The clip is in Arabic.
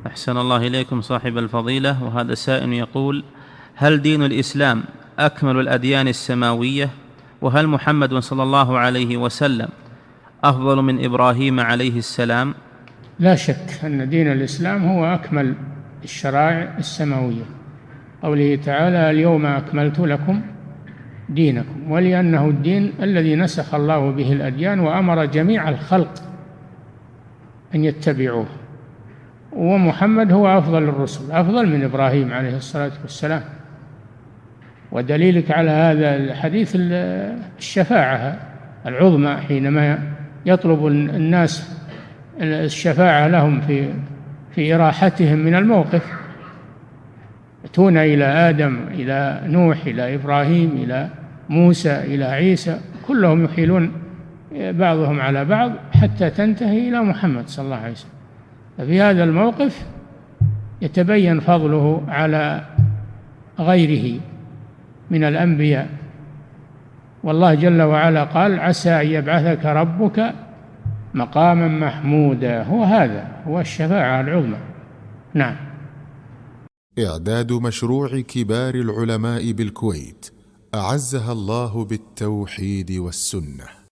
أحسن الله إليكم صاحب الفضيلة. وهذا سائل يقول: هل دين الإسلام أكمل الأديان السماوية؟ وهل محمد صلى الله عليه وسلم أفضل من إبراهيم عليه السلام؟ لا شك أن دين الإسلام هو أكمل الشرائع السماوية، قوله تعالى: اليوم أكملت لكم دينكم، ولأنه الدين الذي نسخ الله به الأديان وأمر جميع الخلق أن يتبعوه. ومحمد هو أفضل الرسل، أفضل من إبراهيم عليه الصلاة والسلام. ودليلك على هذا الحديث الشفاعة العظمى، حينما يطلب الناس الشفاعة لهم في إراحتهم من الموقف، يأتون إلى آدم، إلى نوح، إلى إبراهيم، إلى موسى، إلى عيسى، كلهم يحيلون بعضهم على بعض حتى تنتهي إلى محمد صلى الله عليه وسلم. ففي هذا الموقف يتبين فضله على غيره من الأنبياء. والله جل وعلا قال: عسى أن يبعثك ربك مقاما محمودا. هذا هو الشفاعة العظمى. نعم. إعداد مشروع كبار العلماء بالكويت أعزها الله بالتوحيد والسنة.